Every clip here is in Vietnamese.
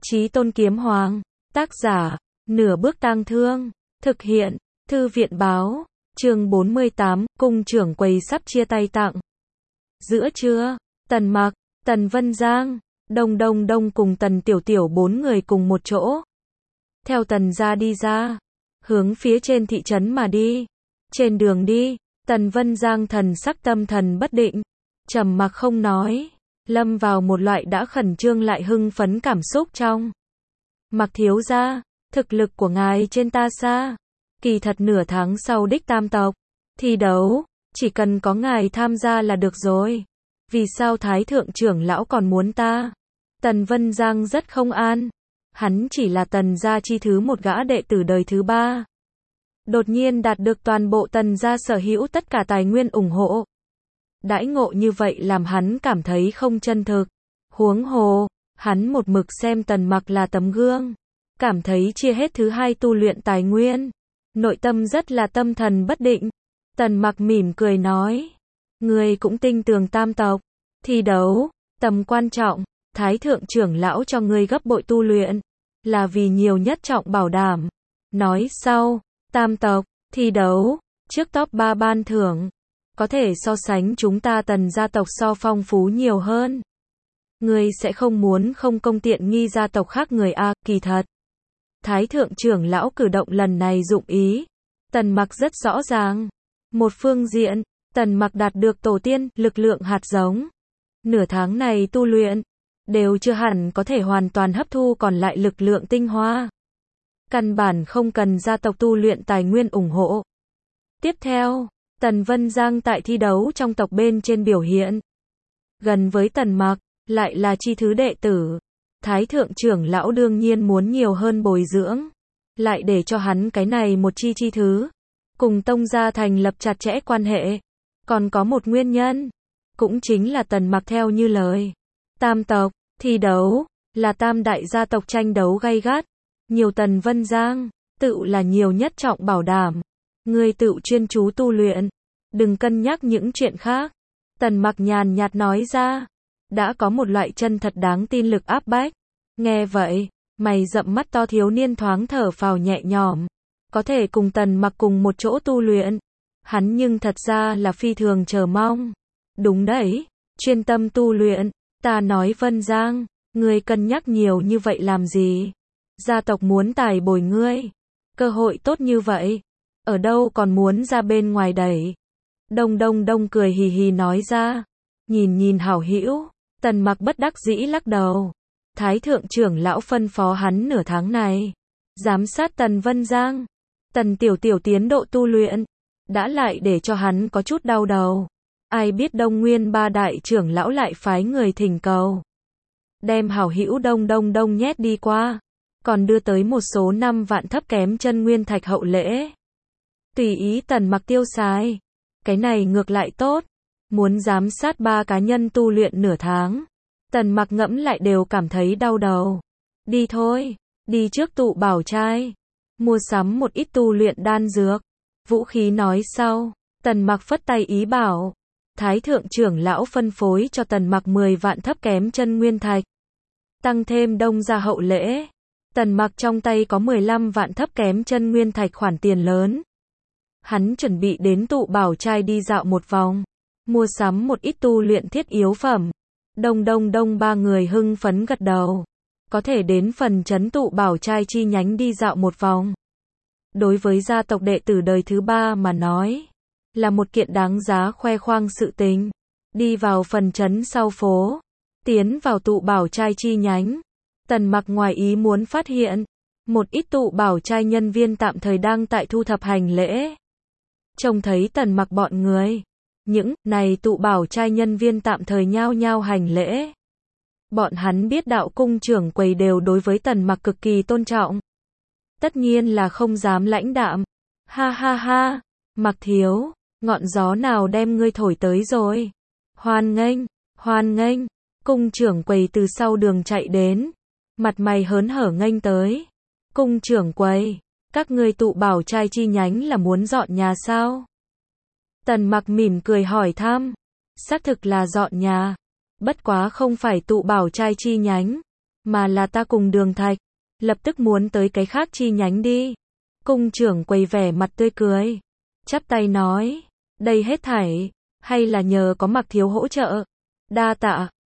Chí Tôn Kiếm Hoàng, tác giả, Nửa Bước Tang Thương, thực hiện, Thư viện báo, chương 48, cung trưởng quầy sắp chia tay tặng. Giữa trưa, Tần Mặc, Tần Vân Giang, Đông Đông Đông cùng Tần Tiểu Tiểu bốn người cùng một chỗ. Theo Tần gia đi ra, hướng phía trên thị trấn mà đi. Trên đường đi, Tần Vân Giang thần sắc tâm thần bất định, trầm mặc không nói, lâm vào một loại đã khẩn trương lại hưng phấn cảm xúc trong. Mặc thiếu gia, thực lực của ngài trên ta xa. Kỳ thật nửa tháng sau đích tam tộc thi đấu, chỉ cần có ngài tham gia là được rồi. Vì sao Thái thượng trưởng lão còn muốn ta? Tần Vân Giang rất không an. Hắn chỉ là Tần gia chi thứ một gã đệ tử đời thứ ba. Đột nhiên đạt được toàn bộ Tần gia sở hữu tất cả tài nguyên ủng hộ. Đãi ngộ như vậy làm hắn cảm thấy không chân thực. Huống hồ, hắn một mực xem Tần Mặc là tấm gương. Cảm thấy chia hết thứ hai tu luyện tài nguyên. Nội tâm rất là tâm thần bất định. Tần Mặc mỉm cười nói. Ngươi cũng tin tưởng tam tộc. Thi đấu, tầm quan trọng, Thái thượng trưởng lão cho ngươi gấp bội tu luyện. Là vì nhiều nhất trọng bảo đảm. Nói sau, tam tộc, thi đấu, trước top 3 ban thưởng. Có thể so sánh chúng ta Tần gia tộc so phong phú nhiều hơn. Ngươi sẽ không muốn không công tiện nghi gia tộc khác người a, kỳ thật. Thái thượng trưởng lão cử động lần này dụng ý. Tần Mặc rất rõ ràng. Một phương diện, Tần Mặc đạt được tổ tiên, lực lượng hạt giống. Nửa tháng này tu luyện, đều chưa hẳn có thể hoàn toàn hấp thu còn lại lực lượng tinh hoa. Căn bản không cần gia tộc tu luyện tài nguyên ủng hộ. Tiếp theo, Tần Vân Giang tại thi đấu trong tộc bên trên biểu hiện. Gần với Tần Mặc, lại là chi thứ đệ tử. Thái thượng trưởng lão đương nhiên muốn nhiều hơn bồi dưỡng. Lại để cho hắn cái này một chi thứ. Cùng tông gia thành lập chặt chẽ quan hệ. Còn có một nguyên nhân. Cũng chính là Tần Mặc theo như lời. Tam tộc, thi đấu, là tam đại gia tộc tranh đấu gay gắt. Nhiều Tần Vân Giang, tự là nhiều nhất trọng bảo đảm. Ngươi tự chuyên chú tu luyện. Đừng cân nhắc những chuyện khác. Tần Mặc nhàn nhạt nói ra. Đã có một loại chân thật đáng tin lực áp bách. Nghe vậy, mày rậm mắt to thiếu niên thoáng thở phào nhẹ nhõm. Có thể cùng Tần Mặc cùng một chỗ tu luyện. Hắn nhưng thật ra là phi thường chờ mong. Đúng đấy, chuyên tâm tu luyện. Ta nói Vân Giang, ngươi cân nhắc nhiều như vậy làm gì? Gia tộc muốn tài bồi ngươi. Cơ hội tốt như vậy. Ở đâu còn muốn ra bên ngoài đẩy? Đông Đông Đông cười hì hì nói ra. Nhìn hảo hữu. Tần Mặc bất đắc dĩ lắc đầu. Thái thượng trưởng lão phân phó hắn nửa tháng này. Giám sát Tần Vân Giang. Tần Tiểu Tiểu tiến độ tu luyện. Đã lại để cho hắn có chút đau đầu. Ai biết Đông Nguyên ba đại trưởng lão lại phái người thỉnh cầu. Đem hảo hữu Đông Đông Đông nhét đi qua. Còn đưa tới một số 5 vạn thấp kém chân nguyên thạch hậu lễ. Tùy ý Tần Mặc tiêu xài. Cái này ngược lại tốt. Muốn giám sát 3 cá nhân tu luyện nửa tháng. Tần Mặc ngẫm lại đều cảm thấy đau đầu. Đi thôi, đi trước tụ bảo trai. Mua sắm một ít tu luyện đan dược. Vũ khí nói sau. Tần Mặc phất tay ý bảo. Thái thượng trưởng lão phân phối cho Tần Mặc 10 vạn thấp kém chân nguyên thạch. Tăng thêm đông gia hậu lễ. Tần Mặc trong tay có 15 vạn thấp kém chân nguyên thạch khoản tiền lớn. Hắn chuẩn bị đến tụ bảo trai đi dạo một vòng. Mua sắm một ít tu luyện thiết yếu phẩm. Đông Đông Đông ba người hưng phấn gật đầu. Có thể đến phần trấn tụ bảo trai chi nhánh đi dạo một vòng. Đối với gia tộc đệ tử đời thứ ba mà nói. Là một kiện đáng giá khoe khoang sự tình. Đi vào phần trấn sau phố. Tiến vào tụ bảo trai chi nhánh. Tần Mặc ngoài ý muốn phát hiện. Một ít tụ bảo trai nhân viên tạm thời đang tại thu thập hành lễ. Trông thấy Tần Mặc bọn người. Những này tụ bảo trai nhân viên tạm thời nhao nhao hành lễ. Bọn hắn biết đạo cung trưởng quầy đều đối với Tần Mặc cực kỳ tôn trọng. Tất nhiên là không dám lãnh đạm. Ha ha ha, Mặc thiếu, ngọn gió nào đem ngươi thổi tới rồi? Hoan nghênh, cung trưởng quầy từ sau đường chạy đến. Mặt mày hớn hở nghênh tới. Cung trưởng quầy, các ngươi tụ bảo trai chi nhánh là muốn dọn nhà sao? Tần Mặc mỉm cười hỏi thăm. Xác thực là dọn nhà. Bất quá không phải tụ bảo trai chi nhánh. mà là ta cùng Đường Thạch, lập tức muốn tới cái khác chi nhánh đi. Cung trưởng quầy vẻ mặt tươi cười, chắp tay nói, đây hết thảy, hay là nhờ có Mạc thiếu hỗ trợ. Đa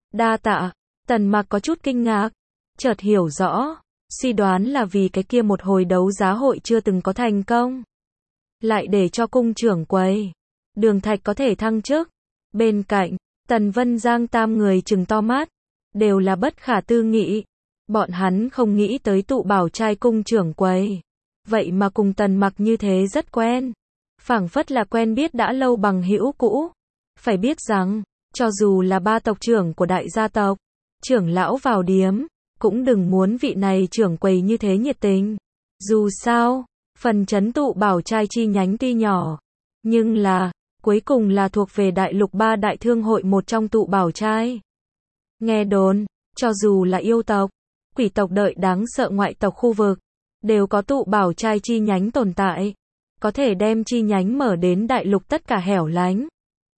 tạ, Tần Mạc có chút kinh ngạc, chợt hiểu rõ, suy đoán là vì cái kia một hồi đấu giá hội chưa từng có thành công. Lại để cho cung trưởng quầy, Đường Thạch có thể thăng chức. Bên cạnh, Tần Vân Giang tam người trừng to mắt, đều là bất khả tư nghị. Bọn hắn không nghĩ tới tụ bảo trai cung trưởng quầy. Vậy mà cùng Tần Mặc như thế rất quen. Phảng phất là quen biết đã lâu bằng hữu cũ. Phải biết rằng, cho dù là ba tộc trưởng của đại gia tộc, trưởng lão vào điếm, cũng đừng muốn vị này trưởng quầy như thế nhiệt tình. Dù sao, phần trấn tụ bảo trai chi nhánh tuy nhỏ, nhưng là, cuối cùng là thuộc về đại lục ba đại thương hội một trong tụ bảo trai. Nghe đồn, cho dù là yêu tộc, quỷ tộc đợi đáng sợ ngoại tộc khu vực, đều có tụ bảo trai chi nhánh tồn tại, có thể đem chi nhánh mở đến đại lục tất cả hẻo lánh.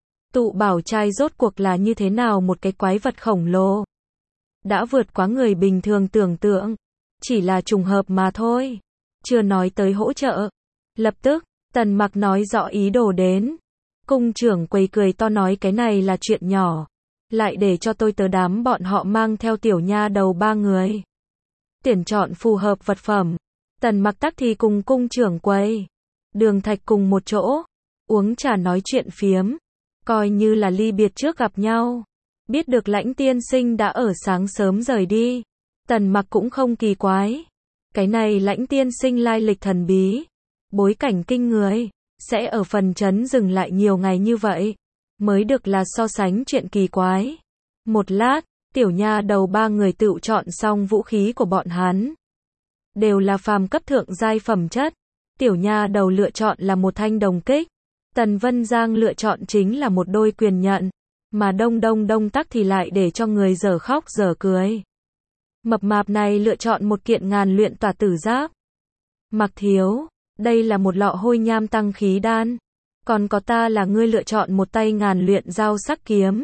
Tụ bảo trai rốt cuộc là như thế nào một cái quái vật khổng lồ, đã vượt quá người bình thường tưởng tượng, chỉ là trùng hợp mà thôi, chưa nói tới hỗ trợ. Lập tức, Tần Mặc nói rõ ý đồ đến. Cung trưởng quầy cười to nói cái này là chuyện nhỏ, lại để cho tôi tớ đám bọn họ mang theo tiểu nha đầu ba người. Tuyển chọn phù hợp vật phẩm. Tần Mặc tắc thì cùng cung trưởng quầy, Đường Thạch cùng một chỗ, uống trà nói chuyện phiếm, coi như là ly biệt trước gặp nhau. Biết được Lãnh tiên sinh đã ở sáng sớm rời đi, Tần Mặc cũng không kỳ quái. Cái này Lãnh tiên sinh lai lịch thần bí, bối cảnh kinh người, sẽ ở phần trấn dừng lại nhiều ngày như vậy, mới được là so sánh chuyện kỳ quái. Một lát, tiểu nha đầu ba người tự chọn xong vũ khí của bọn hắn. Đều là phàm cấp thượng giai phẩm chất. Tiểu nha đầu lựa chọn là một thanh đồng kích. Tần Vân Giang lựa chọn chính là một đôi quyền nhận. Mà Đông tắc thì lại để cho người dở khóc dở cười. Mập mạp này lựa chọn một kiện ngàn luyện tỏa tử giáp. Mặc thiếu, đây là một lọ hôi nham tăng khí đan. Còn có ta là ngươi lựa chọn một tay ngàn luyện dao sắc kiếm.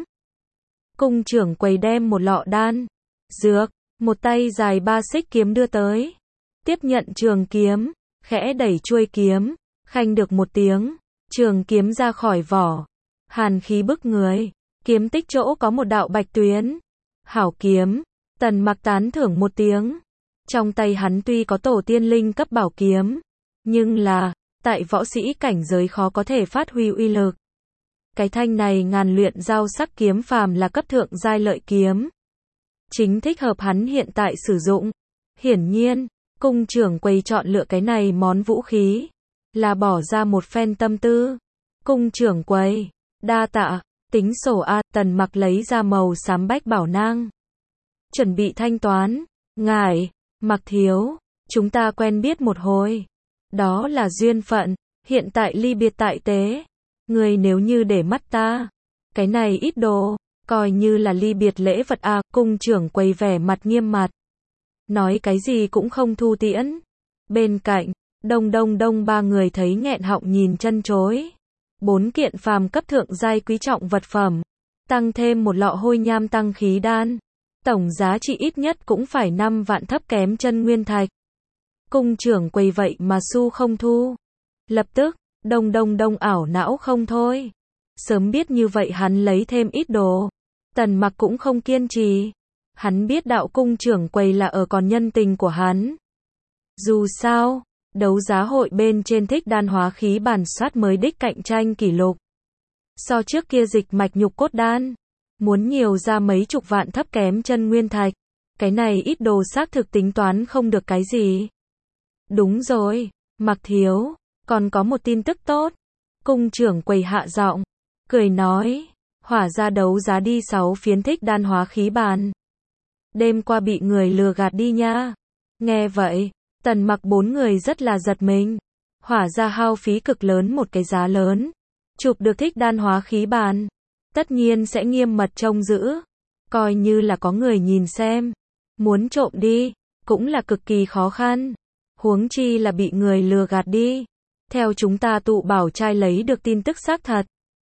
Cung trưởng quầy đem một lọ đan, dược, một tay dài 3 xích kiếm đưa tới. Tiếp nhận trường kiếm, khẽ đẩy chuôi kiếm, khanh được một tiếng, trường kiếm ra khỏi vỏ. Hàn khí bức người, kiếm tích chỗ có một đạo bạch tuyến. Hảo kiếm, Tần Mặc tán thưởng một tiếng. Trong tay hắn tuy có tổ tiên linh cấp bảo kiếm, nhưng là, tại võ sĩ cảnh giới khó có thể phát huy uy lực. Cái thanh này ngàn luyện dao sắc kiếm phàm là cấp thượng giai lợi kiếm. Chính thích hợp hắn hiện tại sử dụng. Hiển nhiên, cung trưởng quầy chọn lựa cái này món vũ khí, là bỏ ra một phen tâm tư. Cung trưởng quầy, đa tạ, tính sổ A. Tần Mặc lấy ra màu xám bách bảo nang. Chuẩn bị thanh toán. Ngài, Mặc thiếu, chúng ta quen biết một hồi. Đó là duyên phận, hiện tại ly biệt tại tế. Người nếu như để mắt ta, cái này ít đồ, coi như là ly biệt lễ vật A. Cung trưởng quầy vẻ mặt nghiêm mặt, nói cái gì cũng không thu tiễn. Bên cạnh, đông ba người thấy nghẹn họng nhìn chân chối. 4 kiện phàm cấp thượng giai quý trọng vật phẩm, tăng thêm một lọ hôi nham tăng khí đan, tổng giá trị ít nhất cũng phải 5 vạn thấp kém chân nguyên thạch. Cung trưởng quầy vậy mà su không thu. Lập tức, đông ảo não không thôi. Sớm biết như vậy hắn lấy thêm ít đồ. Tần Mặc cũng không kiên trì. Hắn biết đạo cung trưởng quầy là ở còn nhân tình của hắn. Dù sao, đấu giá hội bên trên thích đan hóa khí bản soát mới đích cạnh tranh kỷ lục. So trước kia dịch mạch nhục cốt đan, muốn nhiều ra mấy chục vạn thấp kém chân nguyên thạch. Cái này ít đồ xác thực tính toán không được cái gì. Đúng rồi, Mặc thiếu, còn có một tin tức tốt. Cung trưởng quầy hạ giọng, cười nói, hỏa ra đấu giá đi 6 phiến thích đan hóa khí bàn. Đêm qua bị người lừa gạt đi nha. Nghe vậy, Tần Mặc 4 người rất là giật mình. Hỏa ra hao phí cực lớn một cái giá lớn, chụp được thích đan hóa khí bàn, tất nhiên sẽ nghiêm mật trông giữ. Coi như là có người nhìn xem, muốn trộm đi, cũng là cực kỳ khó khăn. Huống chi là bị người lừa gạt đi. Theo chúng ta tụ bảo trai lấy được tin tức xác thật,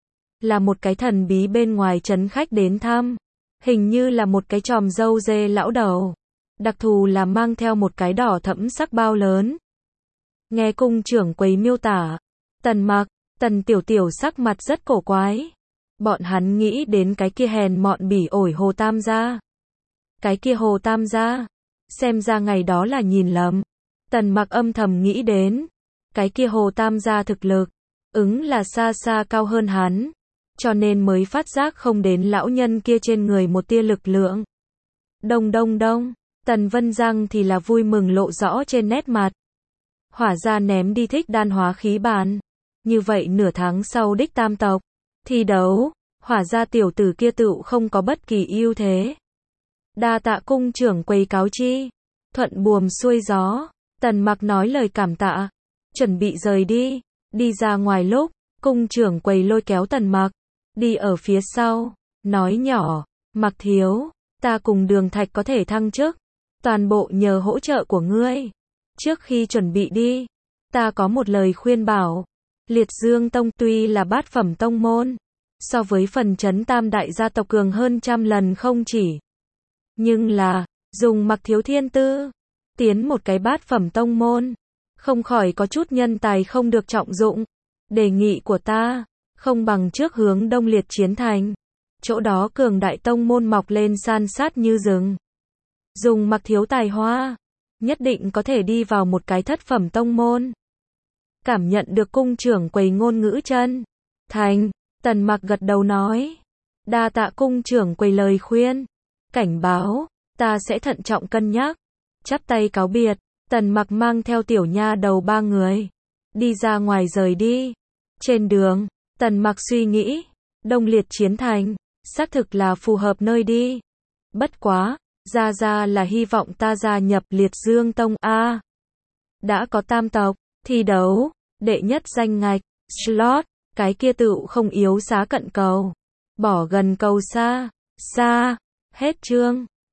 là một cái thần bí bên ngoài trấn khách đến thăm. Hình như là một cái chòm râu dê lão đầu. đặc thù là mang theo một cái đỏ thẫm sắc bao lớn. Nghe cung trưởng quầy miêu tả, Tần Mặc, Tần Tiểu Tiểu sắc mặt rất cổ quái. Bọn hắn nghĩ đến cái kia hèn mọn bỉ ổi Hồ Tam gia. Cái kia Hồ Tam gia, xem ra ngày đó là nhìn lầm. Tần Mặc âm thầm nghĩ đến, cái kia Hồ Tam gia thực lực, là xa xa cao hơn hắn, cho nên mới phát giác không đến lão nhân kia trên người một tia lực lượng. Đông đông đông, Tần Vân Giang thì là vui mừng lộ rõ trên nét mặt. Hỏa ra ném đi thích đan hóa khí bàn. Như vậy nửa tháng sau đích tam tộc thi đấu, hỏa ra tiểu tử kia tựu không có bất kỳ ưu thế. Đa tạ cung trưởng quầy cáo chi. Thuận buồm xuôi gió, Tần Mặc nói lời cảm tạ, chuẩn bị rời đi. Đi ra ngoài lúc, cung trưởng quầy lôi kéo Tần Mặc, đi ở phía sau, nói nhỏ, Mặc thiếu, ta cùng Đường Thạch có thể thăng chức, toàn bộ nhờ hỗ trợ của ngươi. Trước khi chuẩn bị đi, ta có một lời khuyên bảo. Liệt Dương Tông tuy là bát phẩm tông môn, so với phần chấn tam đại gia tộc cường hơn trăm lần không chỉ. Nhưng là, dùng Mặc thiếu thiên tư, tiến một cái bát phẩm tông môn, không khỏi có chút nhân tài không được trọng dụng. Đề nghị của ta, không bằng trước hướng đông Liệt Chiến Thành. Chỗ đó cường đại tông môn mọc lên san sát như rừng. Dùng Mặc thiếu tài hoa, nhất định có thể đi vào một cái thất phẩm tông môn. Cảm nhận được cung trưởng quầy ngôn ngữ chân thành, Tần Mặc gật đầu nói. Đa tạ cung trưởng quầy lời khuyên. Cảnh báo, ta sẽ thận trọng cân nhắc. Chắp tay cáo biệt, Tần Mặc mang theo tiểu nha đầu ba người, đi ra ngoài rời đi. Trên đường, Tần Mặc suy nghĩ, Đông Liệt Chiến Thành, xác thực là phù hợp nơi đi. Bất quá, Gia là hy vọng ta gia nhập Liệt Dương Tông A. Đã có tam tộc, thi đấu, đệ nhất danh ngạch, slot, cái kia tựu không yếu xá cận cầu. Bỏ gần cầu xa, xa, hết chương.